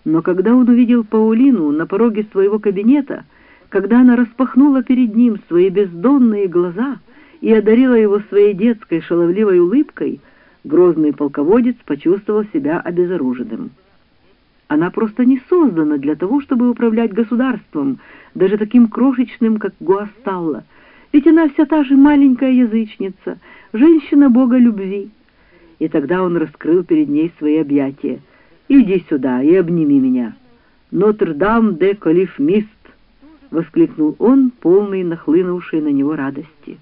Но когда он увидел Паулину на пороге своего кабинета, когда она распахнула перед ним свои бездонные глаза и одарила его своей детской шаловливой улыбкой, грозный полководец почувствовал себя обезоруженным. Она просто не создана для того, чтобы управлять государством, даже таким крошечным, как Гуасталла, ведь она вся та же маленькая язычница, женщина бога любви. И тогда он раскрыл перед ней свои объятия. «Иди сюда и обними меня. Нотр-Дам де Колиф-Мист!» — воскликнул он, полный нахлынувшей на него радости.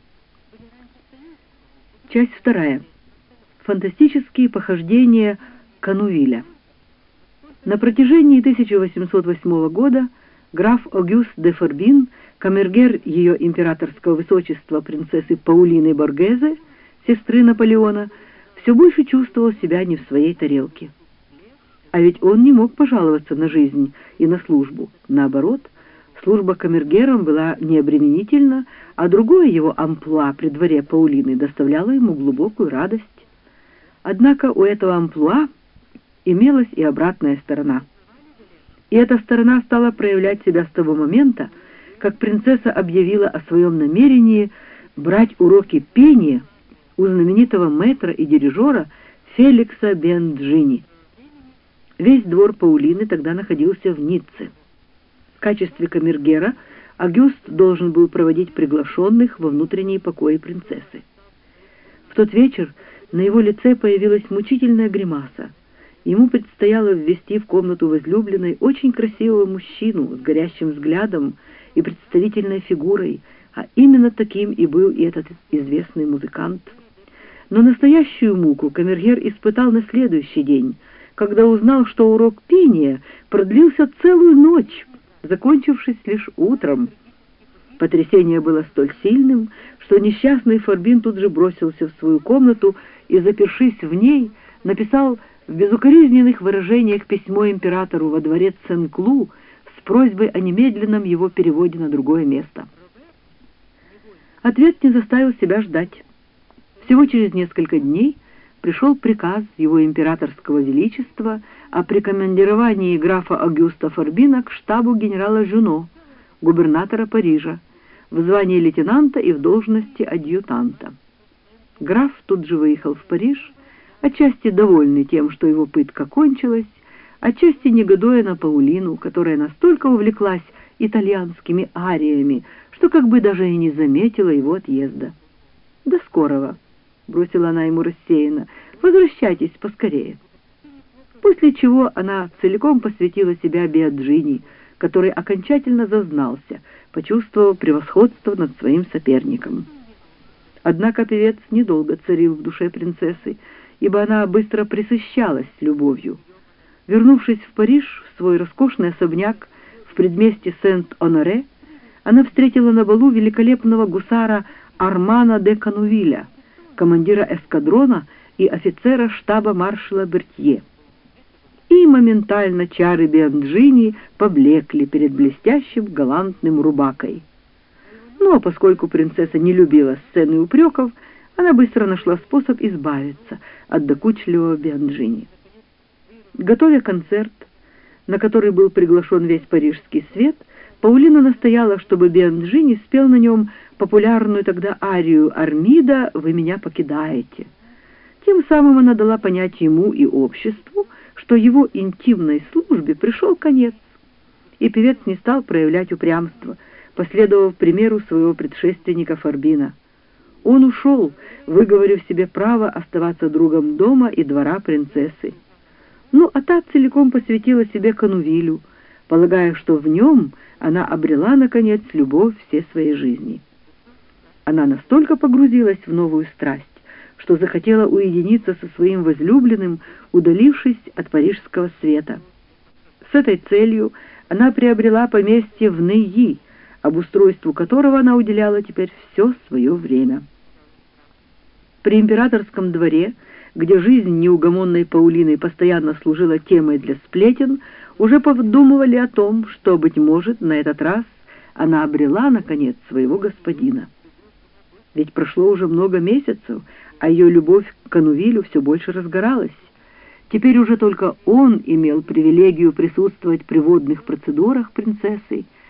Часть 2. Фантастические похождения Канувиля. На протяжении 1808 года граф Огюст де Форбин, камергер ее императорского высочества принцессы Паулины Боргезе, сестры Наполеона, все больше чувствовал себя не в своей тарелке. А ведь он не мог пожаловаться на жизнь и на службу. Наоборот, служба камергером была необременительна, а другое его амплуа при дворе Паулины доставляло ему глубокую радость. Однако у этого амплуа имелась и обратная сторона. И эта сторона стала проявлять себя с того момента, как принцесса объявила о своем намерении брать уроки пения у знаменитого мэтра и дирижера Феликса Бенджини. Весь двор Паулины тогда находился в Ницце. В качестве камергера Огюст должен был проводить приглашенных во внутренние покои принцессы. В тот вечер на его лице появилась мучительная гримаса. Ему предстояло ввести в комнату возлюбленной очень красивого мужчину с горящим взглядом и представительной фигурой, а именно таким и был и этот известный музыкант. Но настоящую муку камергер испытал на следующий день, когда узнал, что урок пения продлился целую ночь, закончившись лишь утром. Потрясение было столь сильным, что несчастный Форбин тут же бросился в свою комнату и, запершись в ней, написал в безукоризненных выражениях письмо императору во дворец Сен-Клу с просьбой о немедленном его переводе на другое место. Ответ не заставил себя ждать. Всего через несколько дней пришел приказ его императорского величества о прикомандировании графа Огюста Форбина к штабу генерала Жюно, губернатора Парижа, в звании лейтенанта и в должности адъютанта. Граф тут же выехал в Париж, отчасти довольный тем, что его пытка кончилась, отчасти негодуя на Паулину, которая настолько увлеклась итальянскими ариями, что как бы даже и не заметила его отъезда. «До скорого», — бросила она ему рассеянно, — «возвращайтесь поскорее». После чего она целиком посвятила себя Беаджини, который окончательно зазнался, почувствовав превосходство над своим соперником. Однако певец недолго царил в душе принцессы, ибо она быстро пресыщалась любовью. Вернувшись в Париж, в свой роскошный особняк в предместье Сент-Оноре, она встретила на балу великолепного гусара Армана де Канувиля, командира эскадрона и офицера штаба маршала Бертье. И моментально чары Бенджини поблекли перед блестящим галантным рубакой. Но поскольку принцесса не любила сцены упреков, она быстро нашла способ избавиться от докучливого Бенджини. Готовя концерт, на который был приглашен весь парижский свет, Паулина настояла, чтобы Бенджини спел на нем популярную тогда арию Армида «Вы меня покидаете». Тем самым она дала понять ему и обществу, что его интимной службе пришел конец, и певец не стал проявлять упрямство, последовав примеру своего предшественника Форбина. Он ушел, выговорив себе право оставаться другом дома и двора принцессы. Ну, а та целиком посвятила себе Канувилю, полагая, что в нем она обрела, наконец, любовь всей своей жизни. Она настолько погрузилась в новую страсть, что захотела уединиться со своим возлюбленным, удалившись от парижского света. С этой целью она приобрела поместье в Нейи, обустройству которого она уделяла теперь все свое время. При императорском дворе, где жизнь неугомонной Паулины постоянно служила темой для сплетен, уже подумывали о том, что, быть может, на этот раз она обрела, наконец, своего господина. Ведь прошло уже много месяцев, а ее любовь к Канувилю все больше разгоралась. Теперь уже только он имел привилегию присутствовать при водных процедурах принцессы,